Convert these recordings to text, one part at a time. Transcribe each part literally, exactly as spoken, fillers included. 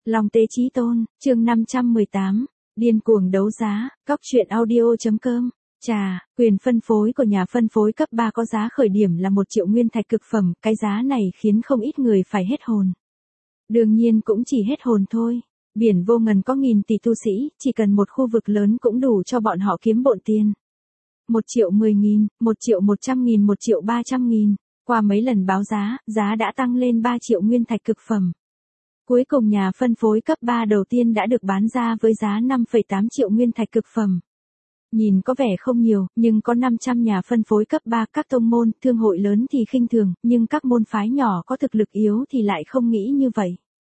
Long Tế Chí Tôn, chương năm trăm mười tám, điên cuồng đấu giá, cóc truyện audio.com. Chà, quyền phân phối của nhà phân phối cấp ba có giá khởi điểm là một triệu nguyên thạch cực phẩm, cái giá này khiến không ít người phải hết hồn. Đương nhiên cũng chỉ hết hồn thôi. Biển vô ngần có nghìn tỷ tu sĩ, chỉ cần một khu vực lớn cũng đủ cho bọn họ kiếm bộn tiền. Một triệu mười nghìn, một triệu một trăm nghìn, một triệu ba trăm nghìn. Qua mấy lần báo giá, giá đã tăng lên ba triệu nguyên thạch cực phẩm. Cuối cùng nhà phân phối cấp ba đầu tiên đã được bán ra với giá năm phẩy tám triệu nguyên thạch cực phẩm. Nhìn có vẻ không nhiều, nhưng có năm trăm nhà phân phối cấp ba, các tông môn, thương hội lớn thì khinh thường, nhưng các môn phái nhỏ có thực lực yếu thì lại không nghĩ như vậy.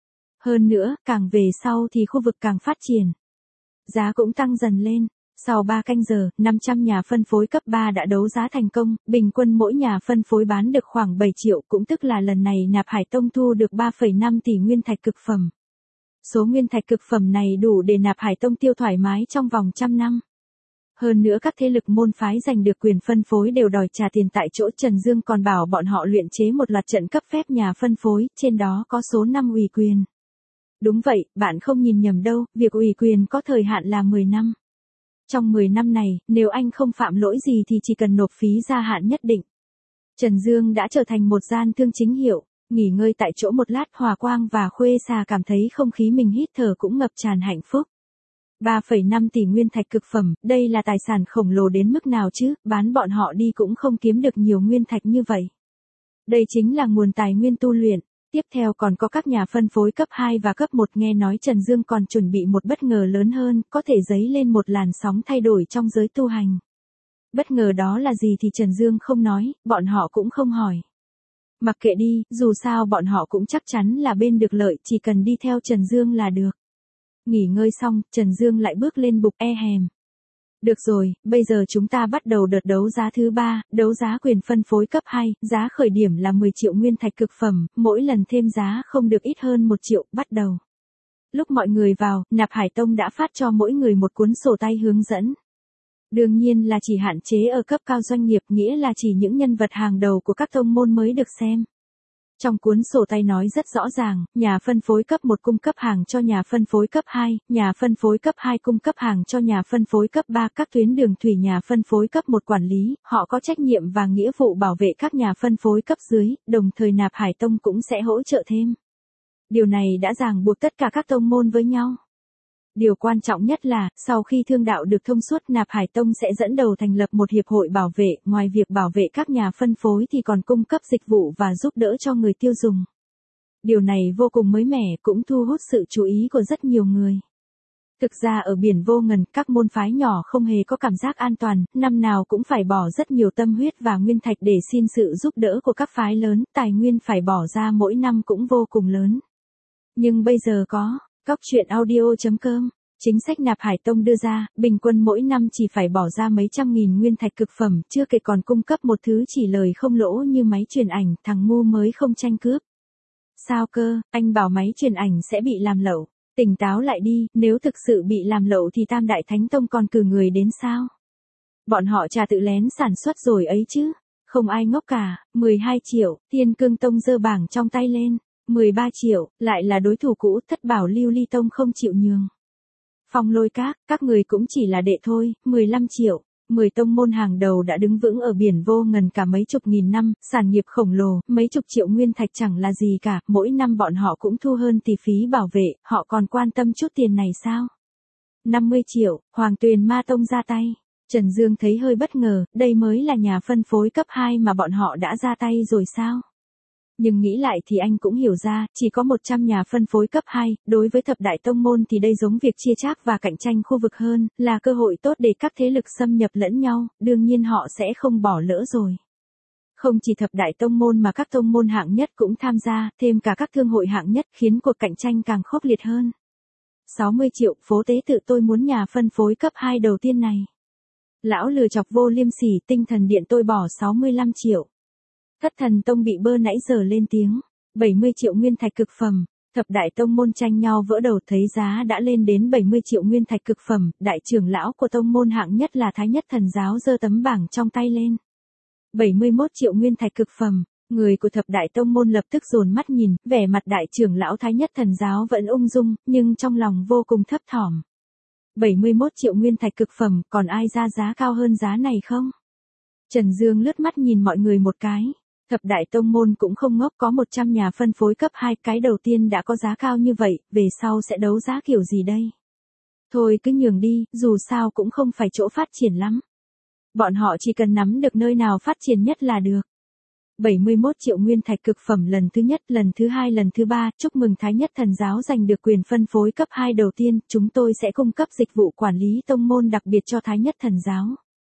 Hơn nữa, càng về sau thì khu vực càng phát triển. Giá cũng tăng dần lên. Sau ba canh giờ, năm trăm nhà phân phối cấp ba đã đấu giá thành công, bình quân mỗi nhà phân phối bán được khoảng bảy triệu, cũng tức là lần này Nạp Hải Tông thu được ba phẩy năm tỷ nguyên thạch cực phẩm. Số nguyên thạch cực phẩm này đủ để Nạp Hải Tông tiêu thoải mái trong vòng trăm năm. Hơn nữa các thế lực môn phái giành được quyền phân phối đều đòi trả tiền tại chỗ. Trần Dương còn bảo bọn họ luyện chế một loạt trận cấp phép nhà phân phối, trên đó có số năm ủy quyền. Đúng vậy, bạn không nhìn nhầm đâu, việc ủy quyền có thời hạn là mười năm. Trong mười năm này, nếu anh không phạm lỗi gì thì chỉ cần nộp phí gia hạn nhất định. Trần Dương đã trở thành một gian thương chính hiệu, nghỉ ngơi tại chỗ một lát, Hòa Quang và Khuê Xà cảm thấy không khí mình hít thở cũng ngập tràn hạnh phúc. ba phẩy năm tỷ nguyên thạch cực phẩm, đây là tài sản khổng lồ đến mức nào chứ, bán bọn họ đi cũng không kiếm được nhiều nguyên thạch như vậy. Đây chính là nguồn tài nguyên tu luyện. Tiếp theo còn có các nhà phân phối cấp hai và cấp một, nghe nói Trần Dương còn chuẩn bị một bất ngờ lớn hơn, có thể dấy lên một làn sóng thay đổi trong giới tu hành. Bất ngờ đó là gì thì Trần Dương không nói, bọn họ cũng không hỏi. Mặc kệ đi, dù sao bọn họ cũng chắc chắn là bên được lợi, chỉ cần đi theo Trần Dương là được. Nghỉ ngơi xong, Trần Dương lại bước lên bục e hèm. Được rồi, bây giờ chúng ta bắt đầu đợt đấu giá thứ ba, đấu giá quyền phân phối cấp hai, giá khởi điểm là mười triệu nguyên thạch cực phẩm, mỗi lần thêm giá không được ít hơn một triệu, bắt đầu. Lúc mọi người vào, Nạp Hải Tông đã phát cho mỗi người một cuốn sổ tay hướng dẫn. Đương nhiên là chỉ hạn chế ở cấp cao doanh nghiệp, nghĩa là chỉ những nhân vật hàng đầu của các tông môn mới được xem. Trong cuốn sổ tay nói rất rõ ràng, nhà phân phối cấp một cung cấp hàng cho nhà phân phối cấp hai, nhà phân phối cấp hai cung cấp hàng cho nhà phân phối cấp ba, các tuyến đường thủy nhà phân phối cấp một quản lý, họ có trách nhiệm và nghĩa vụ bảo vệ các nhà phân phối cấp dưới, đồng thời Nạp Hải Tông cũng sẽ hỗ trợ thêm. Điều này đã ràng buộc tất cả các tông môn với nhau. Điều quan trọng nhất là, sau khi thương đạo được thông suốt, Nạp Hải Tông sẽ dẫn đầu thành lập một hiệp hội bảo vệ, ngoài việc bảo vệ các nhà phân phối thì còn cung cấp dịch vụ và giúp đỡ cho người tiêu dùng. Điều này vô cùng mới mẻ, cũng thu hút sự chú ý của rất nhiều người. Thực ra ở biển vô ngần, các môn phái nhỏ không hề có cảm giác an toàn, năm nào cũng phải bỏ rất nhiều tâm huyết và nguyên thạch để xin sự giúp đỡ của các phái lớn, tài nguyên phải bỏ ra mỗi năm cũng vô cùng lớn. Nhưng bây giờ có cóc truyện audio.com, chính sách Nạp Hải Tông đưa ra, bình quân mỗi năm chỉ phải bỏ ra mấy trăm nghìn nguyên thạch cực phẩm, chưa kể còn cung cấp một thứ chỉ lời không lỗ như máy truyền ảnh, thằng ngu mới không tranh cướp. Sao cơ, anh bảo máy truyền ảnh sẽ bị làm lậu? Tỉnh táo lại đi, nếu thực sự bị làm lậu thì Tam Đại Thánh Tông còn cử người đến sao? Bọn họ chả tự lén sản xuất rồi ấy chứ? Không ai ngốc cả. Mười hai triệu, Thiên Cương Tông giơ bảng trong tay lên. Mười ba triệu, lại là đối thủ cũ, Thất Bảo Lưu Ly Tông không chịu nhường. Phong Lôi Các, các người cũng chỉ là đệ thôi. Mười lăm triệu, mười tông môn hàng đầu đã đứng vững ở biển vô ngần cả mấy chục nghìn năm, sản nghiệp khổng lồ, mấy chục triệu nguyên thạch chẳng là gì cả, mỗi năm bọn họ cũng thu hơn tỷ phí bảo vệ, họ còn quan tâm chút tiền này sao? năm mươi triệu, Hoàng Tuyền Ma Tông ra tay. Trần Dương thấy hơi bất ngờ, đây mới là nhà phân phối cấp hai mà bọn họ đã ra tay rồi sao? Nhưng nghĩ lại thì anh cũng hiểu ra, chỉ có một trăm nhà phân phối cấp hai, đối với thập đại tông môn thì đây giống việc chia chác và cạnh tranh khu vực hơn, là cơ hội tốt để các thế lực xâm nhập lẫn nhau, đương nhiên họ sẽ không bỏ lỡ rồi. Không chỉ thập đại tông môn mà các tông môn hạng nhất cũng tham gia, thêm cả các thương hội hạng nhất khiến cuộc cạnh tranh càng khốc liệt hơn. sáu mươi triệu, Phố Tế Tự, tôi muốn nhà phân phối cấp hai đầu tiên này. Lão lừa chọc Vô Liêm Sỉ, Tinh Thần Điện, tôi bỏ sáu mươi lăm triệu. Thất Thần Tông bị bơ nãy giờ lên tiếng, bảy mươi triệu nguyên thạch cực phẩm, thập đại tông môn tranh nhau vỡ đầu, thấy giá đã lên đến bảy mươi triệu nguyên thạch cực phẩm, đại trưởng lão của tông môn hạng nhất là Thái Nhất Thần Giáo giơ tấm bảng trong tay lên. bảy mươi mốt triệu nguyên thạch cực phẩm, Người của thập đại tông môn lập tức dồn mắt nhìn, vẻ mặt đại trưởng lão Thái Nhất Thần Giáo vẫn ung dung, nhưng trong lòng vô cùng thấp thỏm. bảy mươi mốt triệu nguyên thạch cực phẩm, còn ai ra giá cao hơn giá này không? Trần Dương lướt mắt nhìn mọi người một cái. Thập đại tông môn cũng không ngốc, có một trăm nhà phân phối cấp hai, cái đầu tiên đã có giá cao như vậy, về sau sẽ đấu giá kiểu gì đây? Thôi cứ nhường đi, dù sao cũng không phải chỗ phát triển lắm. Bọn họ chỉ cần nắm được nơi nào phát triển nhất là được. bảy mươi mốt triệu nguyên thạch cực phẩm lần thứ nhất, lần thứ hai, lần thứ ba, chúc mừng Thái Nhất Thần Giáo giành được quyền phân phối cấp hai đầu tiên, chúng tôi sẽ cung cấp dịch vụ quản lý tông môn đặc biệt cho Thái Nhất Thần Giáo.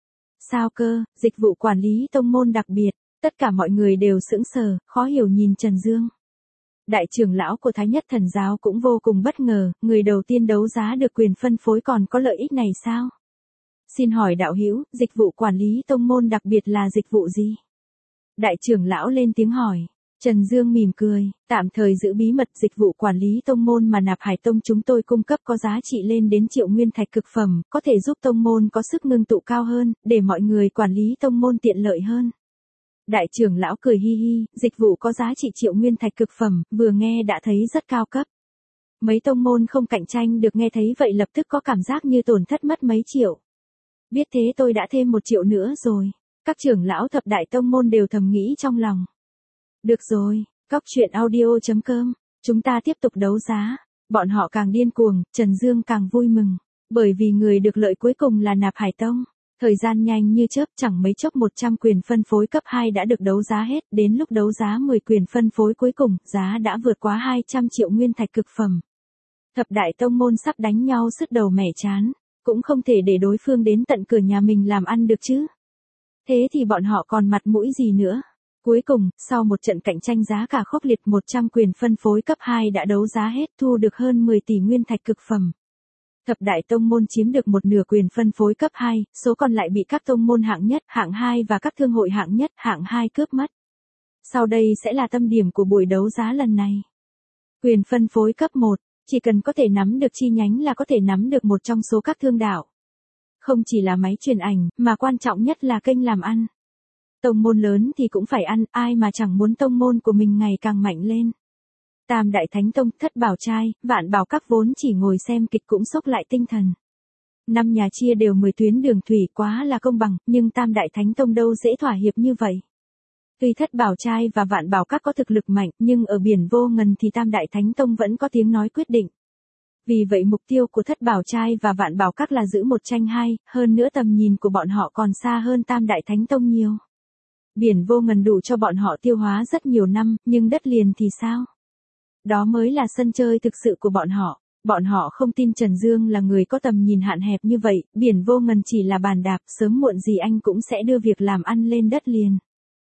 Sao cơ, dịch vụ quản lý tông môn đặc biệt, tất cả mọi người đều sững sờ, khó hiểu nhìn Trần Dương. Đại trưởng lão của Thái Nhất Thần Giáo cũng vô cùng bất ngờ, người đầu tiên đấu giá được quyền phân phối còn có lợi ích này sao? Xin hỏi đạo hữu, dịch vụ quản lý tông môn đặc biệt là dịch vụ gì? Đại trưởng lão lên tiếng hỏi. Trần Dương mỉm cười, tạm thời giữ bí mật, dịch vụ quản lý tông môn mà Nạp Hải Tông chúng tôi cung cấp có giá trị lên đến triệu nguyên thạch cực phẩm, có thể giúp tông môn có sức ngưng tụ cao hơn, để mọi người quản lý tông môn tiện lợi hơn. Đại trưởng lão cười hi hi, dịch vụ có giá trị triệu nguyên thạch cực phẩm, vừa nghe đã thấy rất cao cấp. Mấy tông môn không cạnh tranh được nghe thấy vậy lập tức có cảm giác như tổn thất mất mấy triệu. Biết thế tôi đã thêm một triệu nữa rồi. Các trưởng lão thập đại tông môn đều thầm nghĩ trong lòng. Được rồi, cóc truyện audio chấm com, chúng ta tiếp tục đấu giá. Bọn họ càng điên cuồng, Trần Dương càng vui mừng. Bởi vì người được lợi cuối cùng là Nạp Hải Tông. Thời gian nhanh như chớp, chẳng mấy chốc một trăm quyền phân phối cấp hai đã được đấu giá hết. Đến lúc đấu giá mười quyền phân phối cuối cùng, giá đã vượt quá hai trăm triệu nguyên thạch cực phẩm. Thập đại tông môn sắp đánh nhau sứt đầu mẻ chán. Cũng không thể để đối phương đến tận cửa nhà mình làm ăn được chứ. Thế thì bọn họ còn mặt mũi gì nữa? Cuối cùng, sau một trận cạnh tranh giá cả khốc liệt, một trăm quyền phân phối cấp hai đã đấu giá hết, thu được hơn mười tỷ nguyên thạch cực phẩm. Thập đại tông môn chiếm được một nửa quyền phân phối cấp hai, số còn lại bị các tông môn hạng nhất, hạng hai và các thương hội hạng nhất, hạng hai cướp mất. Sau đây sẽ là tâm điểm của buổi đấu giá lần này. Quyền phân phối cấp một, chỉ cần có thể nắm được chi nhánh là có thể nắm được một trong số các thương đạo. Không chỉ là máy truyền ảnh, mà quan trọng nhất là kênh làm ăn. Tông môn lớn thì cũng phải ăn, ai mà chẳng muốn tông môn của mình ngày càng mạnh lên. Tam Đại Thánh Tông, Thất Bảo Trai, Vạn Bảo Các vốn chỉ ngồi xem kịch cũng sốc lại tinh thần. Năm nhà chia đều mười tuyến đường thủy, quá là công bằng, nhưng Tam Đại Thánh Tông đâu dễ thỏa hiệp như vậy. Tuy Thất Bảo Trai và Vạn Bảo Các có thực lực mạnh, nhưng ở biển vô ngần thì Tam Đại Thánh Tông vẫn có tiếng nói quyết định. Vì vậy mục tiêu của Thất Bảo Trai và Vạn Bảo Các là giữ một tranh hai, hơn nữa tầm nhìn của bọn họ còn xa hơn Tam Đại Thánh Tông nhiều. Biển vô ngần đủ cho bọn họ tiêu hóa rất nhiều năm, nhưng đất liền thì sao? Đó mới là sân chơi thực sự của bọn họ. Bọn họ không tin Trần Dương là người có tầm nhìn hạn hẹp như vậy, biển vô ngần chỉ là bàn đạp, sớm muộn gì anh cũng sẽ đưa việc làm ăn lên đất liền.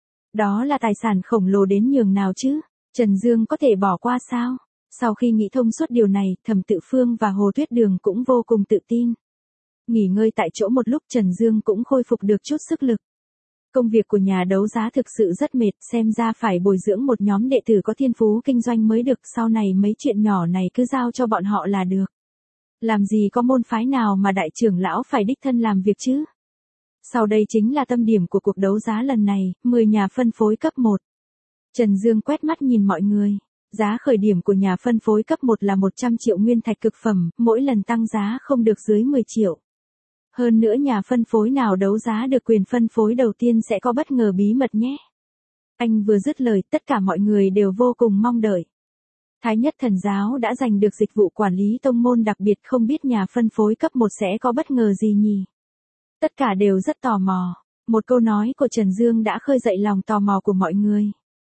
Đó là tài sản khổng lồ đến nhường nào chứ? Trần Dương có thể bỏ qua sao? Sau khi nghĩ thông suốt điều này, Thẩm Tự Phương và Hồ Tuyết Đường cũng vô cùng tự tin. Nghỉ ngơi tại chỗ một lúc, Trần Dương cũng khôi phục được chút sức lực. Công việc của nhà đấu giá thực sự rất mệt, xem ra phải bồi dưỡng một nhóm đệ tử có thiên phú kinh doanh mới được, sau này mấy chuyện nhỏ này cứ giao cho bọn họ là được. Làm gì có môn phái nào mà đại trưởng lão phải đích thân làm việc chứ? Sau đây chính là tâm điểm của cuộc đấu giá lần này, mười nhà phân phối cấp một. Trần Dương quét mắt nhìn mọi người. Giá khởi điểm của nhà phân phối cấp một là một trăm triệu nguyên thạch cực phẩm, mỗi lần tăng giá không được dưới mười triệu. Hơn nữa nhà phân phối nào đấu giá được quyền phân phối đầu tiên sẽ có bất ngờ bí mật nhé. Anh vừa dứt lời, tất cả mọi người đều vô cùng mong đợi. Thái Nhất Thần Giáo đã giành được dịch vụ quản lý tông môn đặc biệt, không biết nhà phân phối cấp một sẽ có bất ngờ gì nhỉ? Tất cả đều rất tò mò. Một câu nói của Trần Dương đã khơi dậy lòng tò mò của mọi người.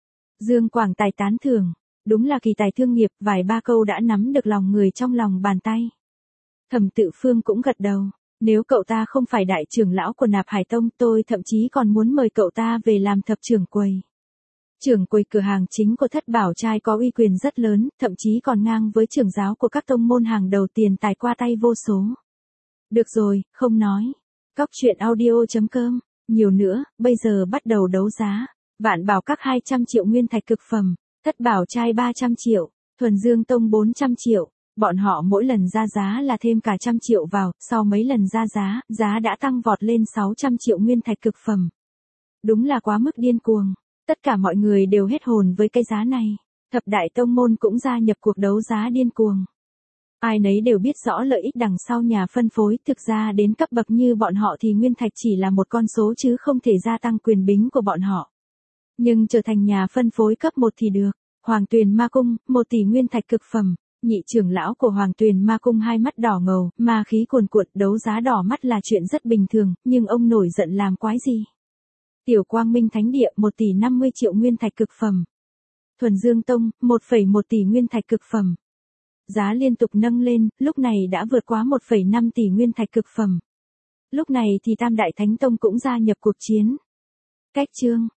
Dương Quảng Tài tán thưởng. Đúng là kỳ tài thương nghiệp, vài ba câu đã nắm được lòng người trong lòng bàn tay. Thẩm Tự Phương cũng gật đầu. Nếu cậu ta không phải đại trưởng lão của Nạp Hải Tông, tôi thậm chí còn muốn mời cậu ta về làm thập trưởng quầy. Trưởng quầy cửa hàng chính của Thất Bảo Trai có uy quyền rất lớn, thậm chí còn ngang với trưởng giáo của các tông môn hàng đầu, tiền tài qua tay vô số. Được rồi, không nói. Cóc truyện audio chấm com, nhiều nữa, bây giờ bắt đầu đấu giá. Vạn Bảo Các hai trăm triệu nguyên thạch cực phẩm, Thất Bảo Trai ba trăm triệu, Thuần Dương Tông bốn trăm triệu. Bọn họ mỗi lần ra giá là thêm cả trăm triệu vào, sau mấy lần ra giá, giá đã tăng vọt lên sáu trăm triệu nguyên thạch cực phẩm. Đúng là quá mức điên cuồng. Tất cả mọi người đều hết hồn với cái giá này. Thập đại tông môn cũng gia nhập cuộc đấu giá điên cuồng. Ai nấy đều biết rõ lợi ích đằng sau nhà phân phối, thực ra đến cấp bậc như bọn họ thì nguyên thạch chỉ là một con số chứ không thể gia tăng quyền bính của bọn họ. Nhưng trở thành nhà phân phối cấp một thì được. Hoàng Tuyền Ma Cung, một tỷ nguyên thạch cực phẩm. Nhị trưởng lão của Hoàng Tuyền Ma Cung hai mắt đỏ ngầu, ma khí cuồn cuộn, đấu giá đỏ mắt là chuyện rất bình thường, nhưng ông nổi giận làm quái gì? Tiểu Quang Minh Thánh Địa một tỷ năm mươi triệu nguyên thạch cực phẩm. Thuần Dương Tông, một phẩy một tỷ nguyên thạch cực phẩm. Giá liên tục nâng lên, lúc này đã vượt quá một phẩy năm tỷ nguyên thạch cực phẩm. Lúc này thì Tam Đại Thánh Tông cũng gia nhập cuộc chiến. Cách chương